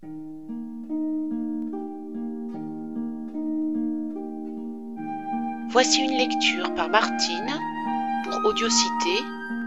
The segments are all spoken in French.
Voici une lecture par Martine pour Audiocité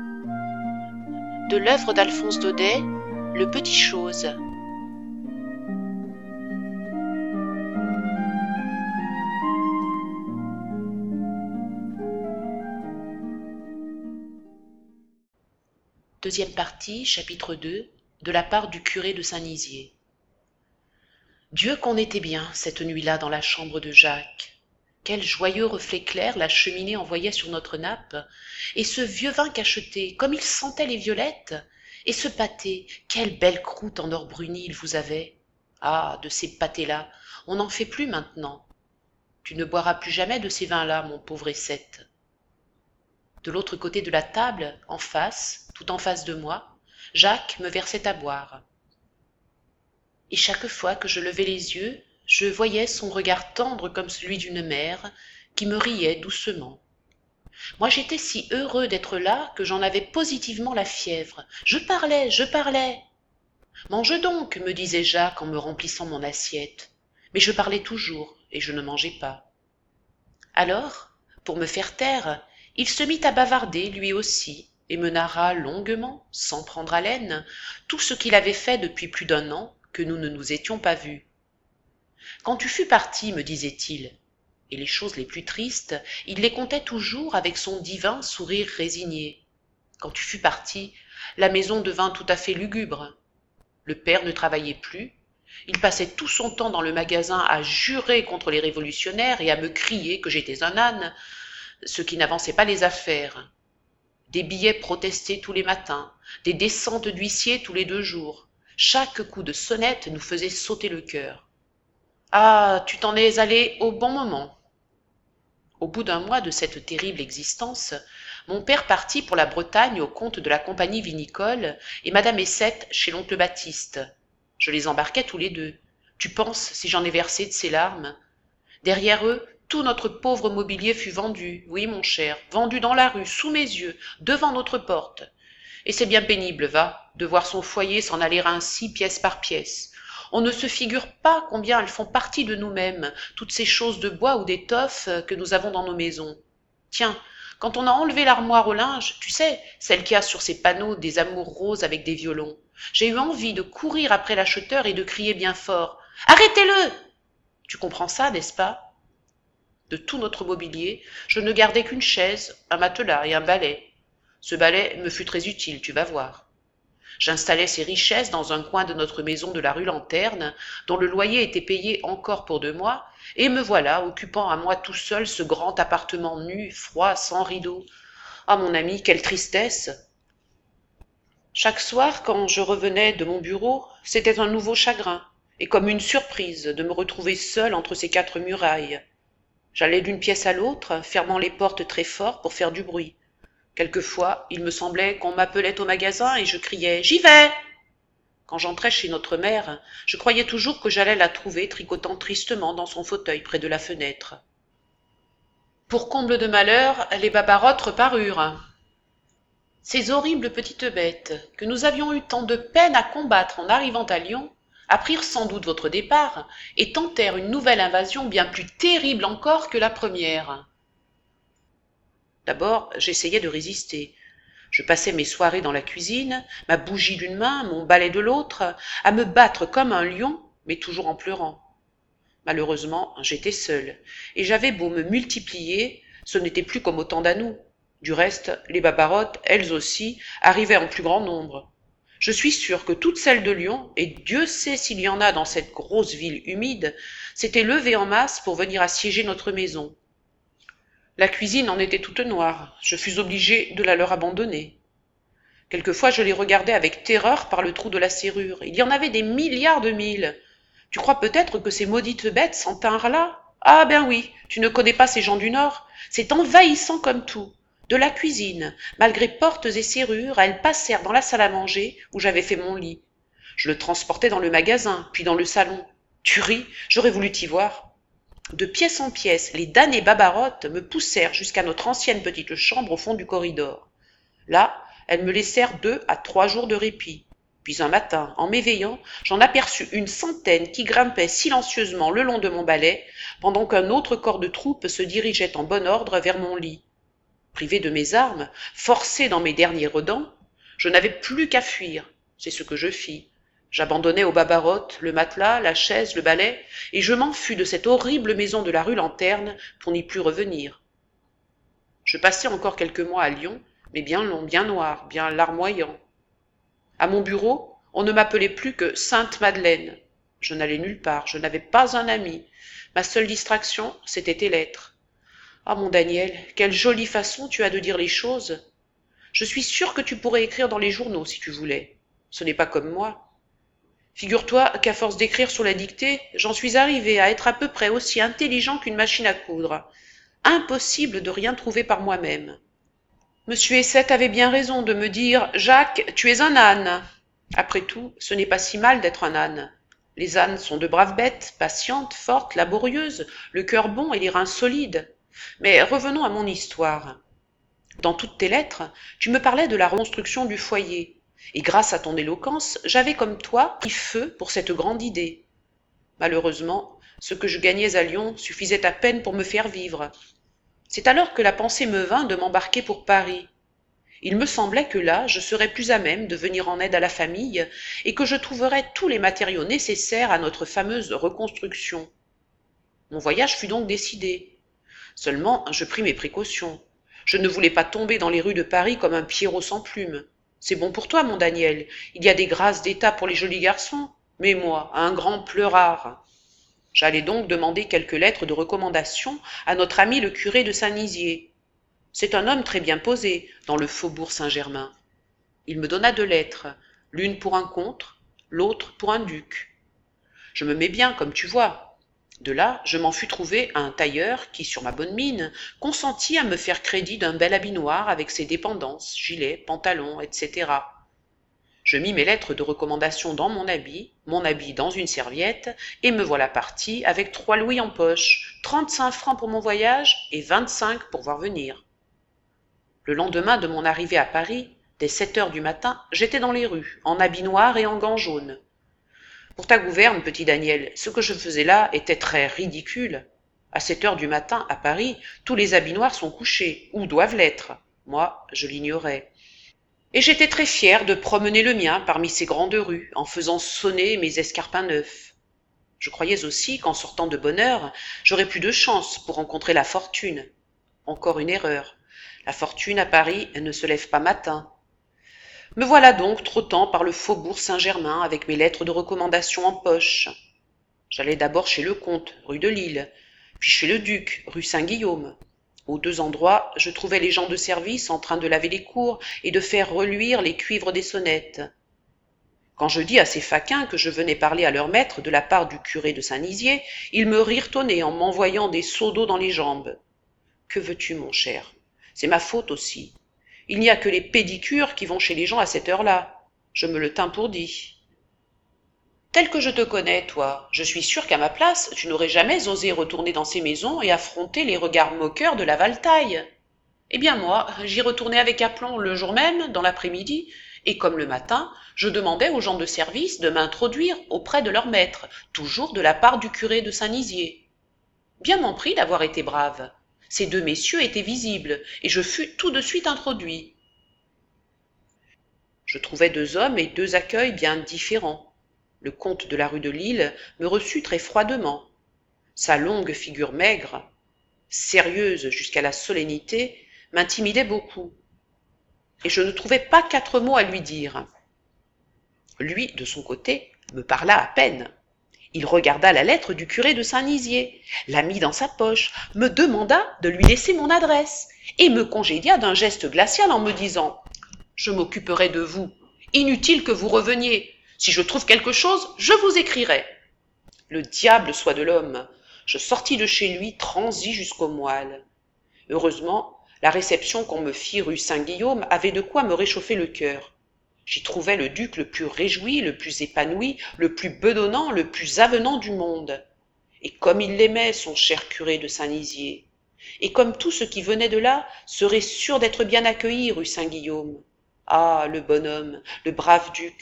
de l'œuvre d'Alphonse Daudet, Le Petit Chose. Deuxième partie, chapitre 2, de la part du curé de Saint-Nizier. Dieu qu'on était bien cette nuit-là dans la chambre de Jacques. Quel joyeux reflet clair la cheminée envoyait sur notre nappe, et ce vieux vin cacheté, comme il sentait les violettes, et ce pâté, quelle belle croûte en or bruni il vous avait. Ah, de ces pâtés-là, on n'en fait plus maintenant. Tu ne boiras plus jamais de ces vins-là, mon pauvre Essette. De l'autre côté de la table, en face, tout en face de moi, Jacques me versait à boire. Et chaque fois que je levais les yeux, je voyais son regard tendre comme celui d'une mère qui me riait doucement. Moi j'étais si heureux d'être là que j'en avais positivement la fièvre. Je parlais. Mange donc, me disait Jacques en me remplissant mon assiette. Mais je parlais toujours et je ne mangeais pas. Alors, pour me faire taire, il se mit à bavarder lui aussi et me narra longuement, sans prendre haleine, tout ce qu'il avait fait depuis plus d'un an que nous ne nous étions pas vus. Quand tu fus parti, me disait-il, et les choses les plus tristes, il les contait toujours avec son divin sourire résigné. Quand tu fus parti, la maison devint tout à fait lugubre. Le père ne travaillait plus, il passait tout son temps dans le magasin à jurer contre les révolutionnaires et à me crier que j'étais un âne, ce qui n'avançait pas les affaires. Des billets protestés tous les matins, des descentes d'huissier tous les 2 jours. Chaque coup de sonnette nous faisait sauter le cœur. Ah, tu t'en es allé au bon moment. Au bout d'1 mois de cette terrible existence, mon père partit pour la Bretagne au compte de la compagnie vinicole et madame Essette chez l'oncle Baptiste. Je les embarquai tous les 2. Tu penses si j'en ai versé de ces larmes? Derrière eux, tout notre pauvre mobilier fut vendu, oui mon cher, vendu dans la rue, sous mes yeux, devant notre porte. Et c'est bien pénible, va, de voir son foyer s'en aller ainsi pièce par pièce. On ne se figure pas combien elles font partie de nous-mêmes, toutes ces choses de bois ou d'étoffe que nous avons dans nos maisons. Tiens, quand on a enlevé l'armoire au linge, tu sais, celle qui a sur ses panneaux des amours roses avec des violons, j'ai eu envie de courir après l'acheteur et de crier bien fort « Arrêtez-le !» Tu comprends ça, n'est-ce pas? De tout notre mobilier, je ne gardai qu'une chaise, un matelas et un balai. Ce balai me fut très utile, tu vas voir. J'installai ces richesses dans un coin de notre maison de la rue Lanterne, dont le loyer était payé encore pour 2 mois, et me voilà occupant à moi tout seul ce grand appartement nu, froid, sans rideaux. Ah mon ami, quelle tristesse! Chaque soir, quand je revenais de mon bureau, c'était un nouveau chagrin, et comme une surprise de me retrouver seul entre ces 4 murailles. J'allais d'une pièce à l'autre, fermant les portes très fort pour faire du bruit. Quelquefois, il me semblait qu'on m'appelait au magasin et je criais « J'y vais !» Quand j'entrais chez notre mère, je croyais toujours que j'allais la trouver tricotant tristement dans son fauteuil près de la fenêtre. Pour comble de malheur, les babarottes reparurent. Ces horribles petites bêtes, que nous avions eu tant de peine à combattre en arrivant à Lyon, apprirent sans doute votre départ et tentèrent une nouvelle invasion bien plus terrible encore que la première. D'abord, j'essayais de résister. Je passais mes soirées dans la cuisine, ma bougie d'une main, mon balai de l'autre, à me battre comme un lion, mais toujours en pleurant. Malheureusement, j'étais seule, et j'avais beau me multiplier, ce n'était plus comme au temps d'Anou. Du reste, les babarottes, elles aussi, arrivaient en plus grand nombre. Je suis sûre que toutes celles de Lyon, et Dieu sait s'il y en a dans cette grosse ville humide, s'étaient levées en masse pour venir assiéger notre maison. La cuisine en était toute noire, je fus obligée de la leur abandonner. Quelquefois je les regardais avec terreur par le trou de la serrure. Il y en avait des milliards de mille. Tu crois peut-être que ces maudites bêtes s'en tinrent là? Ah ben oui, tu ne connais pas ces gens du Nord. C'est envahissant comme tout. De la cuisine, malgré portes et serrures, elles passèrent dans la salle à manger où j'avais fait mon lit. Je le transportais dans le magasin, puis dans le salon. Tu ris, j'aurais voulu t'y voir. De pièce en pièce, les damnées babarottes me poussèrent jusqu'à notre ancienne petite chambre au fond du corridor. Là, elles me laissèrent 2 à 3 jours de répit. Puis un matin, en m'éveillant, j'en aperçus une centaine qui grimpaient silencieusement le long de mon balai, pendant qu'un autre corps de troupe se dirigeait en bon ordre vers mon lit. Privé de mes armes, forcé dans mes derniers redans, je n'avais plus qu'à fuir. C'est ce que je fis. J'abandonnai au babarote le matelas, la chaise, le balai, et je m'enfus de cette horrible maison de la rue Lanterne pour n'y plus revenir. Je passai encore quelques mois à Lyon, mais bien long, bien noir, bien larmoyant. À mon bureau, on ne m'appelait plus que Sainte Madeleine. Je n'allais nulle part, je n'avais pas un ami. Ma seule distraction, c'était tes lettres. Ah mon Daniel, quelle jolie façon tu as de dire les choses. Je suis sûre que tu pourrais écrire dans les journaux si tu voulais. Ce n'est pas comme moi. Figure-toi qu'à force d'écrire sur la dictée, j'en suis arrivé à être à peu près aussi intelligent qu'une machine à coudre. Impossible de rien trouver par moi-même. Monsieur Essette avait bien raison de me dire « Jacques, tu es un âne !» Après tout, ce n'est pas si mal d'être un âne. Les ânes sont de braves bêtes, patientes, fortes, laborieuses, le cœur bon et les reins solides. Mais revenons à mon histoire. Dans toutes tes lettres, tu me parlais de la reconstruction du foyer, et grâce à ton éloquence, j'avais comme toi pris feu pour cette grande idée. Malheureusement, ce que je gagnais à Lyon suffisait à peine pour me faire vivre. C'est alors que la pensée me vint de m'embarquer pour Paris. Il me semblait que là, je serais plus à même de venir en aide à la famille et que je trouverais tous les matériaux nécessaires à notre fameuse reconstruction. Mon voyage fut donc décidé. Seulement, je pris mes précautions. Je ne voulais pas tomber dans les rues de Paris comme un Pierrot sans plume. C'est bon pour toi, mon Daniel. Il y a des grâces d'État pour les jolis garçons. Mais moi, un grand pleurard. J'allais donc demander quelques lettres de recommandation à notre ami le curé de Saint-Nizier. C'est un homme très bien posé dans le faubourg Saint-Germain. Il me donna 2 lettres, l'une pour un comte, l'autre pour un duc. Je me mets bien, comme tu vois. De là, je m'en fus trouver un tailleur qui, sur ma bonne mine, consentit à me faire crédit d'un bel habit noir avec ses dépendances, gilets, pantalons, etc. Je mis mes lettres de recommandation dans mon habit dans une serviette, et me voilà parti avec 3 louis en poche, 35 francs pour mon voyage et 25 pour voir venir. Le lendemain de mon arrivée à Paris, dès 7 heures du matin, j'étais dans les rues, en habit noir et en gants jaunes. Pour ta gouverne, petit Daniel, ce que je faisais là était très ridicule. À 7 heures du matin, à Paris, tous les habits noirs sont couchés, ou doivent l'être. Moi, je l'ignorais. Et j'étais très fier de promener le mien parmi ces grandes rues, en faisant sonner mes escarpins neufs. Je croyais aussi qu'en sortant de bonne heure, j'aurais plus de chance pour rencontrer la fortune. Encore une erreur. La fortune à Paris, elle ne se lève pas matin. Me voilà donc trottant par le faubourg Saint-Germain avec mes lettres de recommandation en poche. J'allais d'abord chez le comte, rue de Lille, puis chez le duc, rue Saint-Guillaume. Aux 2 endroits, je trouvais les gens de service en train de laver les cours et de faire reluire les cuivres des sonnettes. Quand je dis à ces faquins que je venais parler à leur maître de la part du curé de Saint-Nizier, ils me rirent au nez en m'envoyant des seaux d'eau dans les jambes. Que veux-tu, mon cher? C'est ma faute aussi. Il n'y a que les pédicures qui vont chez les gens à cette heure-là. Je me le tins pour dit. Tel que je te connais, toi, je suis sûr qu'à ma place, tu n'aurais jamais osé retourner dans ces maisons et affronter les regards moqueurs de la Valtaille. Eh bien moi, j'y retournai avec aplomb le jour même, dans l'après-midi, et comme le matin, je demandais aux gens de service de m'introduire auprès de leur maître, toujours de la part du curé de Saint-Nizier. Bien m'en prit d'avoir été brave. Ces 2 messieurs étaient visibles, et je fus tout de suite introduit. Je trouvai 2 hommes et 2 accueils bien différents. Le comte de la rue de Lille me reçut très froidement. Sa longue figure maigre, sérieuse jusqu'à la solennité, m'intimidait beaucoup, et je ne trouvais pas 4 mots à lui dire. Lui, de son côté, me parla à peine. Il regarda la lettre du curé de Saint-Nizier, la mit dans sa poche, me demanda de lui laisser mon adresse, et me congédia d'un geste glacial en me disant « Je m'occuperai de vous. Inutile que vous reveniez. Si je trouve quelque chose, je vous écrirai. » Le diable soit de l'homme. Je sortis de chez lui transi jusqu'aux moelles. Heureusement, la réception qu'on me fit rue Saint-Guillaume avait de quoi me réchauffer le cœur. J'y trouvais le duc le plus réjoui, le plus épanoui, le plus bedonnant, le plus avenant du monde. Et comme il l'aimait, son cher curé de Saint-Nizier. Et comme tout ce qui venait de là serait sûr d'être bien accueilli rue Saint-Guillaume. Ah, le bonhomme, le brave duc,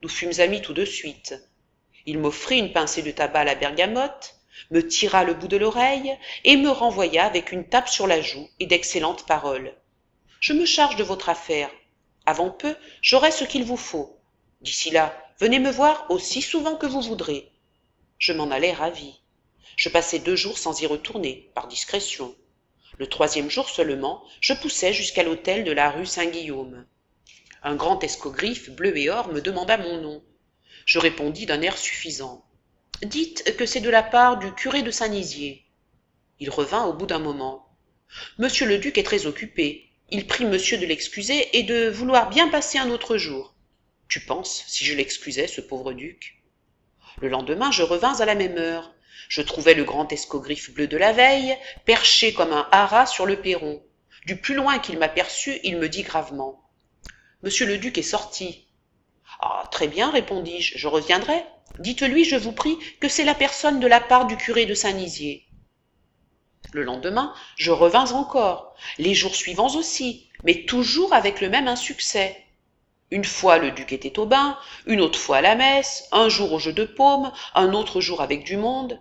Nous fûmes amis tout de suite. Il m'offrit une pincée de tabac à la bergamote, me tira le bout de l'oreille et me renvoya avec une tape sur la joue et d'excellentes paroles. « Je me charge de votre affaire. Avant peu, j'aurai ce qu'il vous faut. D'ici là, venez me voir aussi souvent que vous voudrez. » Je m'en allai ravi. Je passai 2 jours sans y retourner, par discrétion. Le 3e jour seulement, je poussai jusqu'à l'hôtel de la rue Saint-Guillaume. Un grand escogriffe bleu et or me demanda mon nom. Je répondis d'un air suffisant. « Dites que c'est de la part du curé de Saint-Nizier. » Il revint au bout d'un moment. « Monsieur le duc est très occupé. Il prie monsieur de l'excuser et de vouloir bien passer un autre jour. » Tu penses si je l'excusais, ce pauvre duc? Le lendemain, je revins à la même heure. Je trouvai le grand escogriffe bleu de la veille, perché comme un haras sur le perron. Du plus loin qu'il m'aperçut, il me dit gravement. « Monsieur le duc est sorti. »« Ah, très bien, répondis-je, je reviendrai. Dites-lui, je vous prie, que c'est la personne de la part du curé de Saint-Nizier. » Le lendemain, je revins encore, les jours suivants aussi, mais toujours avec le même insuccès. Une fois le duc était au bain, une autre fois à la messe, un jour au jeu de paume, un autre jour avec du monde.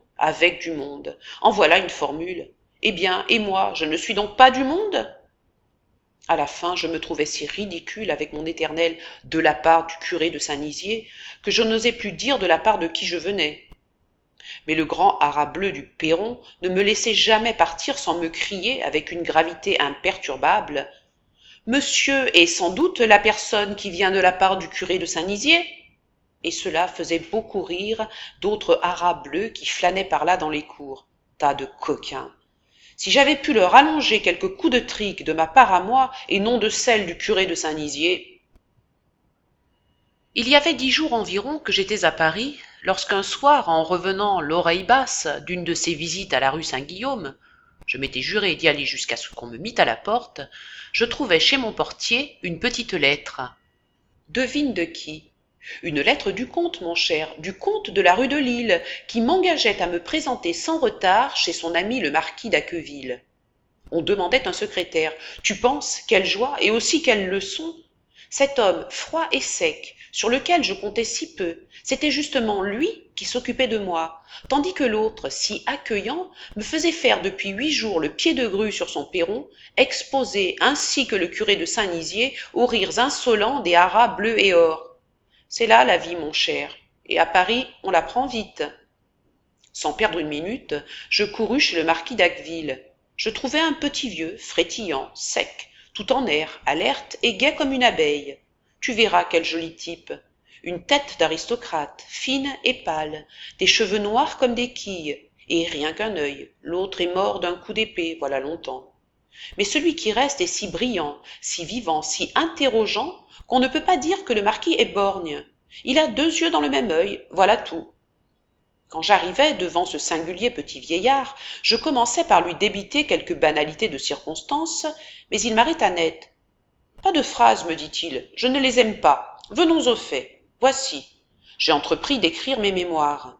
En voilà une formule. Eh bien, et moi, je ne suis donc pas du monde? À la fin, je me trouvais si ridicule avec mon éternel « de la part du curé de Saint-Nizier » que je n'osais plus dire de la part de qui je venais. Mais le grand haras bleu du perron ne me laissait jamais partir sans me crier avec une gravité imperturbable « Monsieur est sans doute la personne qui vient de la part du curé de Saint-Nizier ?» Et cela faisait beaucoup rire d'autres haras bleus qui flânaient par là dans les cours. Tas de coquins! Si j'avais pu leur allonger quelques coups de trique de ma part à moi et non de celle du curé de Saint-Nizier. Il y avait 10 jours environ que j'étais à Paris, lorsqu'un soir, en revenant l'oreille basse d'une de ces visites à la rue Saint-Guillaume, je m'étais juré d'y aller jusqu'à ce qu'on me mît à la porte, je trouvai chez mon portier une petite lettre. Devine de qui? Une lettre du comte, mon cher, du comte de la rue de Lille, qui m'engageait à me présenter sans retard chez son ami le marquis d'Acqueville. On demandait un secrétaire. Tu penses, quelle joie et aussi quelle leçon! Cet homme froid et sec, sur lequel je comptais si peu, c'était justement lui qui s'occupait de moi, tandis que l'autre, si accueillant, me faisait faire depuis 8 jours le pied de grue sur son perron, exposé ainsi que le curé de Saint-Nizier aux rires insolents des haras bleus et or. C'est là la vie, mon cher, et à Paris on la prend vite. Sans perdre une minute, je courus chez le marquis d'Acqueville. Je trouvai un petit vieux, frétillant, sec, tout en air, alerte et gai comme une abeille. Tu verras quel joli type. Une tête d'aristocrate, fine et pâle, des cheveux noirs comme des quilles, et rien qu'un œil. L'autre est mort d'un coup d'épée, voilà longtemps. Mais celui qui reste est si brillant, si vivant, si interrogeant, qu'on ne peut pas dire que le marquis est borgne. Il a 2 yeux dans le même œil, voilà tout. Quand j'arrivai devant ce singulier petit vieillard, je commençai par lui débiter quelques banalités de circonstance, mais il m'arrêta net. « Pas de phrases, me dit-il, je ne les aime pas. Venons aux faits. Voici. J'ai entrepris d'écrire mes mémoires.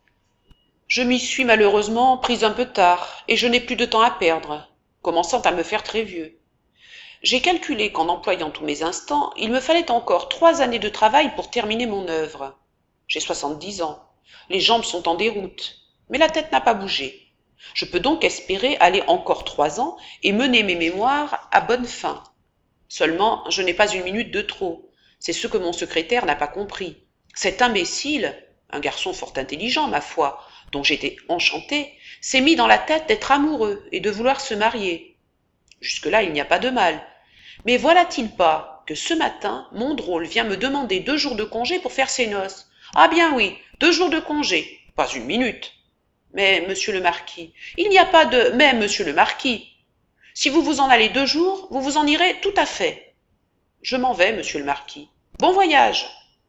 Je m'y suis malheureusement pris un peu tard, et je n'ai plus de temps à perdre, commençant à me faire très vieux. J'ai calculé qu'en employant tous mes instants, il me fallait encore 3 années de travail pour terminer mon œuvre. J'ai 70 ans. Les jambes sont en déroute, mais la tête n'a pas bougé. Je peux donc espérer aller encore 3 ans et mener mes mémoires à bonne fin. Seulement, je n'ai pas une minute de trop. C'est ce que mon secrétaire n'a pas compris. Cet imbécile, un garçon fort intelligent, ma foi, dont j'étais enchantée, s'est mis dans la tête d'être amoureux et de vouloir se marier. Jusque-là, il n'y a pas de mal. Mais voilà-t-il pas que ce matin, mon drôle vient me demander 2 jours de congé pour faire ses noces. Ah bien oui, 2 jours de congé, pas une minute. Mais, monsieur le marquis, il n'y a pas de « mais, monsieur le marquis ». Si vous vous en allez 2 jours, vous vous en irez tout à fait. Je m'en vais, monsieur le marquis. Bon voyage.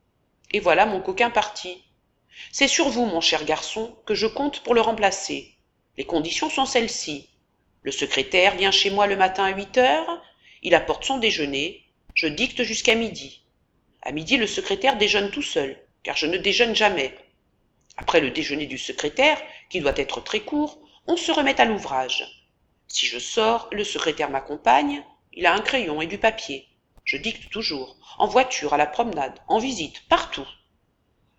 Et voilà mon coquin parti. C'est sur vous, mon cher garçon, que je compte pour le remplacer. Les conditions sont celles-ci. Le secrétaire vient chez moi le matin à 8 heures, il apporte son déjeuner, je dicte jusqu'à midi. À midi, le secrétaire déjeune tout seul, car je ne déjeune jamais. Après le déjeuner du secrétaire, qui doit être très court, on se remet à l'ouvrage. Si je sors, le secrétaire m'accompagne, il a un crayon et du papier. Je dicte toujours, en voiture, à la promenade, en visite, partout.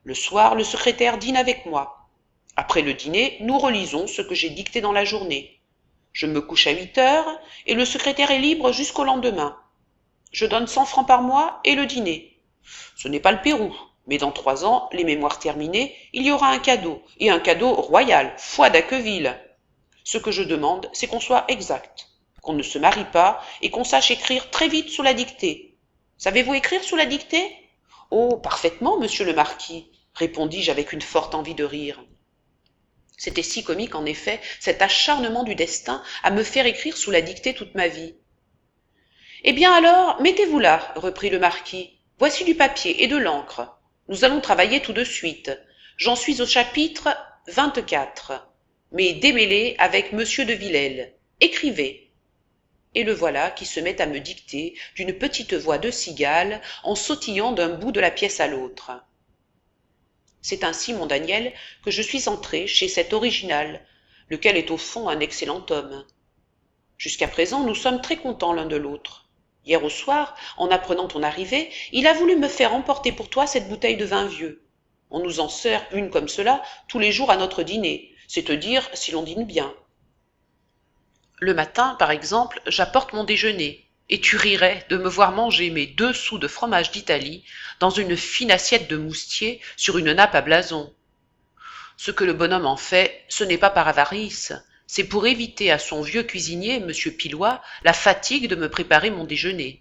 Le soir, le secrétaire dîne avec moi. Après le dîner, nous relisons ce que j'ai dicté dans la journée. Je me couche à 8 heures et le secrétaire est libre jusqu'au lendemain. Je donne 100 francs par mois et le dîner. Ce n'est pas le Pérou, mais dans 3 ans, les mémoires terminées, il y aura un cadeau, et un cadeau royal, foi d'Acqueville. Ce que je demande, c'est qu'on soit exact, qu'on ne se marie pas et qu'on sache écrire très vite sous la dictée. Savez-vous écrire sous la dictée? Oh, parfaitement, monsieur le marquis, répondis-je avec une forte envie de rire. C'était si comique, en effet, cet acharnement du destin à me faire écrire sous la dictée toute ma vie. Eh bien alors, mettez-vous là, reprit le marquis. Voici du papier et de l'encre. Nous allons travailler tout de suite. J'en suis au chapitre 24. Mais démêlés avec monsieur de Villèle. Écrivez. Et le voilà qui se met à me dicter d'une petite voix de cigale en sautillant d'un bout de la pièce à l'autre. C'est ainsi, mon Daniel, que je suis entré chez cet original, lequel est au fond un excellent homme. Jusqu'à présent, nous sommes très contents l'un de l'autre. Hier au soir, en apprenant ton arrivée, il a voulu me faire emporter pour toi cette bouteille de vin vieux. On nous en sert une comme cela tous les jours à notre dîner, c'est te dire si l'on dîne bien. Le matin, par exemple, j'apporte mon déjeuner, et tu rirais de me voir manger mes 2 sous de fromage d'Italie dans une fine assiette de moustier sur une nappe à blason. Ce que le bonhomme en fait, ce n'est pas par avarice, c'est pour éviter à son vieux cuisinier, monsieur Pilois, la fatigue de me préparer mon déjeuner.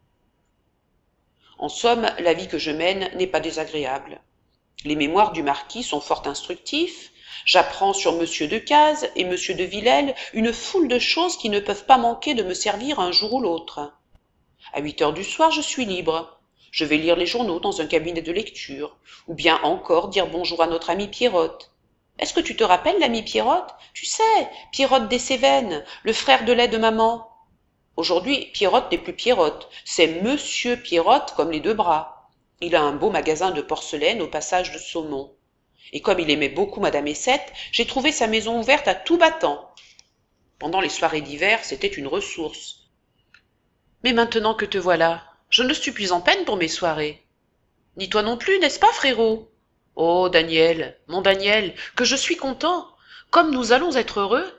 En somme, la vie que je mène n'est pas désagréable. Les mémoires du marquis sont fort instructifs. J'apprends sur monsieur Decazes et monsieur de Villèle une foule de choses qui ne peuvent pas manquer de me servir un jour ou l'autre. À 8 heures du soir, je suis libre. Je vais lire les journaux dans un cabinet de lecture, ou bien encore dire bonjour à notre ami Pierrotte. Est-ce que tu te rappelles l'ami Pierrotte? Tu sais, Pierrotte des Cévennes, le frère de lait de maman. Aujourd'hui, Pierrotte n'est plus Pierrotte, c'est monsieur Pierrotte comme les 2 bras. Il a un beau magasin de porcelaine au passage de Saumon. Et comme il aimait beaucoup madame Essette, j'ai trouvé sa maison ouverte à tout battant. Pendant les soirées d'hiver, c'était une ressource. Mais maintenant que te voilà, je ne suis plus en peine pour mes soirées. Ni toi non plus, n'est-ce pas, frérot? Oh, Daniel, mon Daniel, que je suis content! Comme nous allons être heureux!